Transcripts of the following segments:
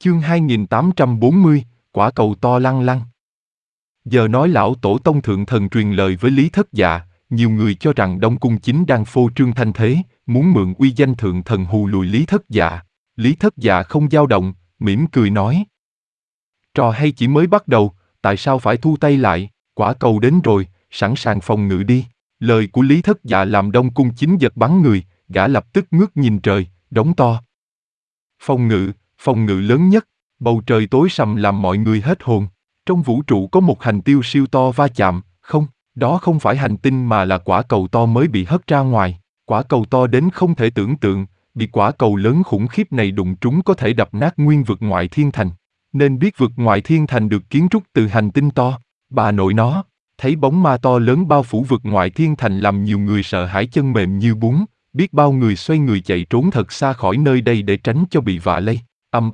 Chương 2840, quả cầu to lăng lăng. Giờ nói lão tổ tông thượng thần truyền lời với Lý Thất Dạ, nhiều người cho rằng Đông Cung chính đang phô trương thanh thế, muốn mượn uy danh thượng thần hù lùi Lý Thất Dạ. Lý Thất Dạ không dao động, mỉm cười nói. Trò hay chỉ mới bắt đầu, tại sao phải thu tay lại, quả cầu đến rồi, sẵn sàng phòng ngự đi. Lời của Lý Thất Dạ làm Đông Cung chính giật bắn người, gã lập tức ngước nhìn trời, đống to. Phòng ngự lớn nhất, bầu trời tối sầm làm mọi người hết hồn. Trong vũ trụ có một hành tiêu siêu to va chạm, không, đó không phải hành tinh mà là quả cầu to mới bị hất ra ngoài. Quả cầu to đến không thể tưởng tượng, bị quả cầu lớn khủng khiếp này đụng trúng có thể đập nát nguyên vực ngoại thiên thành. Nên biết vực ngoại thiên thành được kiến trúc từ hành tinh to, bà nội nó, thấy bóng ma to lớn bao phủ vực ngoại thiên thành làm nhiều người sợ hãi chân mềm như bún, biết bao người xoay người chạy trốn thật xa khỏi nơi đây để tránh cho bị vạ lây.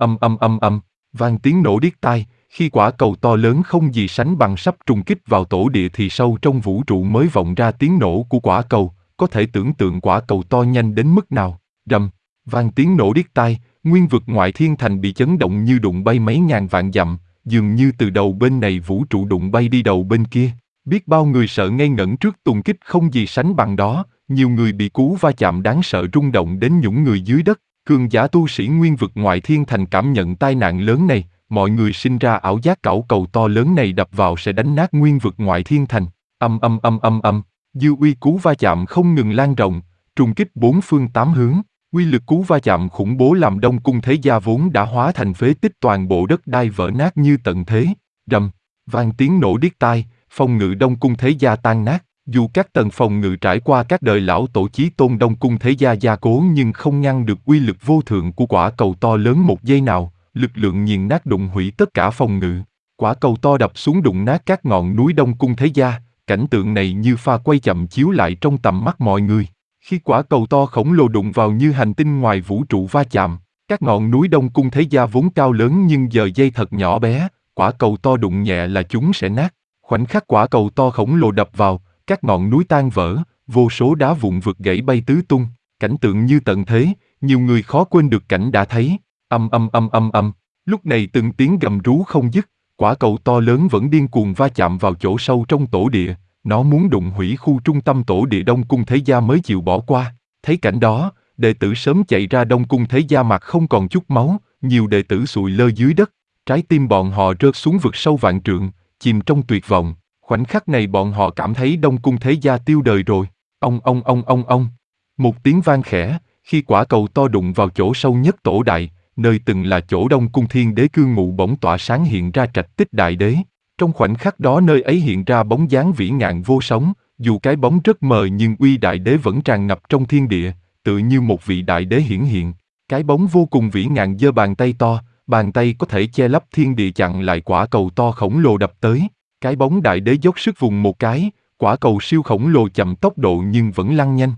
Vang tiếng nổ điếc tai, khi quả cầu to lớn không gì sánh bằng sắp trùng kích vào tổ địa thì sâu trong vũ trụ mới vọng ra tiếng nổ của quả cầu, có thể tưởng tượng quả cầu to nhanh đến mức nào. Rầm, vang tiếng nổ điếc tai, nguyên vực ngoại thiên thành bị chấn động như đụng bay mấy ngàn vạn dặm, dường như từ đầu bên này vũ trụ đụng bay đi đầu bên kia. Biết bao người sợ ngây ngẩn trước tùng kích không gì sánh bằng đó, nhiều người bị cú va chạm đáng sợ rung động đến nhũng người dưới đất. Cường giả tu sĩ nguyên vực ngoại thiên thành cảm nhận tai nạn lớn này, mọi người sinh ra ảo giác cẩu cầu to lớn này đập vào sẽ đánh nát nguyên vực ngoại thiên thành. Dư uy cú va chạm không ngừng lan rộng, trùng kích bốn phương tám hướng. Uy lực cú va chạm khủng bố làm Đông Cung Thế Gia vốn đã hóa thành phế tích, toàn bộ đất đai vỡ nát như tận thế. Rầm, vang tiếng nổ điếc tai, phòng ngự Đông Cung Thế Gia tan nát. Dù các tầng phòng ngự trải qua các đời lão tổ chí tôn Đông Cung Thế Gia gia cố nhưng không ngăn được uy lực vô thượng của quả cầu to lớn một giây nào, lực lượng nghiền nát đụng hủy tất cả phòng ngự. Quả cầu to đập xuống đụng nát các ngọn núi Đông Cung Thế Gia, cảnh tượng này như pha quay chậm chiếu lại trong tầm mắt mọi người. Khi quả cầu to khổng lồ đụng vào như hành tinh ngoài vũ trụ va chạm, các ngọn núi Đông Cung Thế Gia vốn cao lớn nhưng giờ dây thật nhỏ bé, quả cầu to đụng nhẹ là chúng sẽ nát. Khoảnh khắc quả cầu to khổng lồ đập vào, các ngọn núi tan vỡ, vô số đá vụn vực gãy bay tứ tung, cảnh tượng như tận thế, nhiều người khó quên được cảnh đã thấy. Lúc này từng tiếng gầm rú không dứt, quả cầu to lớn vẫn điên cuồng va chạm vào chỗ sâu trong tổ địa, nó muốn đụng hủy khu trung tâm tổ địa Đông Cung Thế Gia mới chịu bỏ qua. Thấy cảnh đó, đệ tử sớm chạy ra Đông Cung Thế Gia mặt không còn chút máu, nhiều đệ tử sụi lơ dưới đất, trái tim bọn họ rớt xuống vực sâu vạn trượng, chìm trong tuyệt vọng. Khoảnh khắc này bọn họ cảm thấy Đông Cung Thế Gia tiêu đời rồi. Ông. Một tiếng vang khẽ, khi quả cầu to đụng vào chỗ sâu nhất tổ đại, nơi từng là chỗ Đông Cung Thiên Đế cư ngụ bỗng tỏa sáng hiện ra trạch tích đại đế. Trong khoảnh khắc đó nơi ấy hiện ra bóng dáng vĩ ngạn vô sóng, dù cái bóng rất mờ nhưng uy đại đế vẫn tràn ngập trong thiên địa, tự như một vị đại đế hiển hiện. Cái bóng vô cùng vĩ ngạn giơ bàn tay to, bàn tay có thể che lấp thiên địa chặn lại quả cầu to khổng lồ đập tới. Cái bóng đại đế dốc sức vùng một cái, quả cầu siêu khổng lồ chậm tốc độ nhưng vẫn lăn nhanh.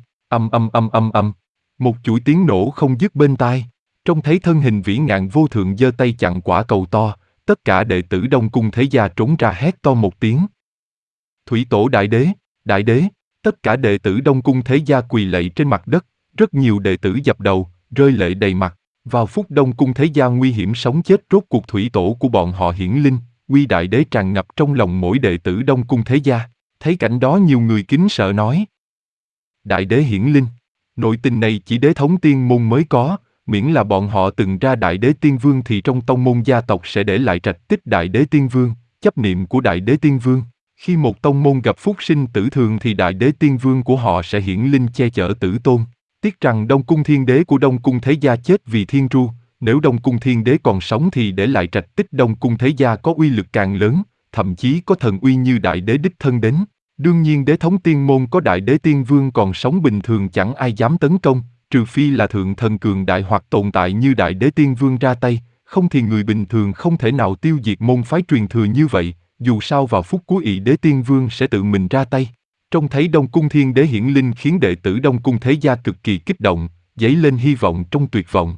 Một chuỗi tiếng nổ không dứt bên tai. Trông thấy thân hình vĩ ngạn vô thượng giơ tay chặn quả cầu to, tất cả đệ tử Đông Cung Thế Gia trốn ra hét to một tiếng. Thủy tổ đại đế, tất cả đệ tử Đông Cung Thế Gia quỳ lạy trên mặt đất, rất nhiều đệ tử dập đầu, rơi lệ đầy mặt. Vào phút Đông Cung Thế Gia nguy hiểm sống chết rốt cuộc thủy tổ của bọn họ hiển linh. Uy đại đế tràn ngập trong lòng mỗi đệ tử Đông Cung Thế Gia. Thấy cảnh đó nhiều người kính sợ nói. Đại đế hiển linh. Nội tình này chỉ đế thống tiên môn mới có, miễn là bọn họ từng ra đại đế tiên vương thì trong tông môn gia tộc sẽ để lại trạch tích đại đế tiên vương, chấp niệm của đại đế tiên vương. Khi một tông môn gặp phúc sinh tử thường thì đại đế tiên vương của họ sẽ hiển linh che chở tử tôn. Tiếc rằng Đông Cung Thiên Đế của Đông Cung Thế Gia chết vì thiên tru. Nếu Đông Cung Thiên Đế còn sống thì để lại trạch tích Đông Cung Thế Gia có uy lực càng lớn, thậm chí có thần uy như đại đế đích thân đến. Đương nhiên đế thống tiên môn có đại đế tiên vương còn sống bình thường chẳng ai dám tấn công, trừ phi là thượng thần cường đại hoặc tồn tại như đại đế tiên vương ra tay, không thì người bình thường không thể nào tiêu diệt môn phái truyền thừa như vậy, dù sao vào phút cuối ỷ đế tiên vương sẽ tự mình ra tay. Trông thấy Đông Cung Thiên Đế hiển linh khiến đệ tử Đông Cung Thế Gia cực kỳ kích động, dấy lên hy vọng trong tuyệt vọng.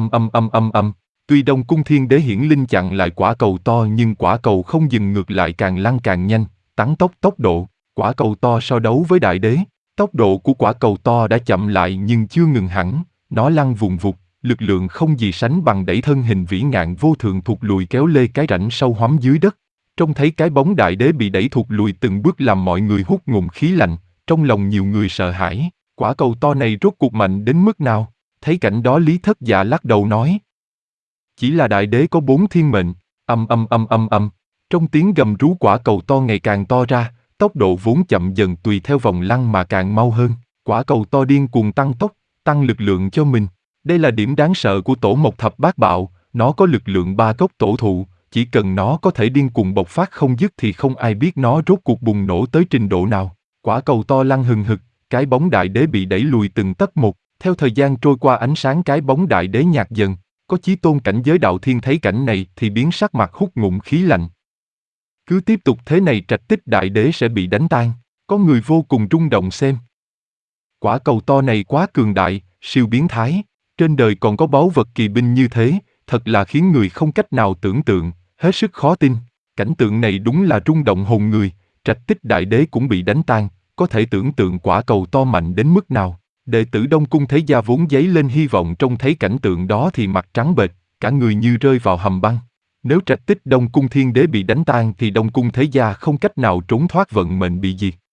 Tuy Đông Cung Thiên Đế hiển linh chặn lại quả cầu to nhưng quả cầu không dừng ngược lại càng lăn càng nhanh, tăng tốc độ. Quả cầu to so đấu với đại đế, tốc độ của quả cầu to đã chậm lại nhưng chưa ngừng hẳn, nó lăn vùng vụt, lực lượng không gì sánh bằng đẩy thân hình vĩ ngạn vô thượng thụt lùi kéo lê cái rãnh sâu hoắm dưới đất. Trông thấy cái bóng đại đế bị đẩy thụt lùi từng bước làm mọi người hút ngụm khí lạnh, trong lòng nhiều người sợ hãi, quả cầu to này rốt cuộc mạnh đến mức nào? Thấy cảnh đó Lý Thất Dạ lắc đầu nói. Chỉ là đại đế có 4 thiên mệnh, trong tiếng gầm rú quả cầu to ngày càng to ra, tốc độ vốn chậm dần tùy theo vòng lăn mà càng mau hơn, quả cầu to điên cuồng tăng tốc, tăng lực lượng cho mình. Đây là điểm đáng sợ của tổ Mộc Thập Bát Bạo, nó có lực lượng 3 gốc tổ thụ, chỉ cần nó có thể điên cuồng bộc phát không dứt thì không ai biết nó rốt cuộc bùng nổ tới trình độ nào. Quả cầu to lăn hừng hực, cái bóng đại đế bị đẩy lùi từng tấc một, theo thời gian trôi qua ánh sáng cái bóng đại đế nhạt dần, có chí tôn cảnh giới đạo thiên thấy cảnh này thì biến sắc mặt hút ngụm khí lạnh. Cứ tiếp tục thế này Trạch Tích đại đế sẽ bị đánh tan, có người vô cùng rung động xem. Quả cầu to này quá cường đại, siêu biến thái, trên đời còn có báu vật kỳ binh như thế, thật là khiến người không cách nào tưởng tượng, hết sức khó tin. Cảnh tượng này đúng là rung động hồn người, Trạch Tích đại đế cũng bị đánh tan, có thể tưởng tượng quả cầu to mạnh đến mức nào. Đệ tử Đông Cung Thế Gia vốn dấy lên hy vọng trông thấy cảnh tượng đó thì mặt trắng bệch, cả người như rơi vào hầm băng. Nếu Trạch Tích Đông Cung Thiên Đế bị đánh tan thì Đông Cung Thế Gia không cách nào trốn thoát vận mệnh bị diệt.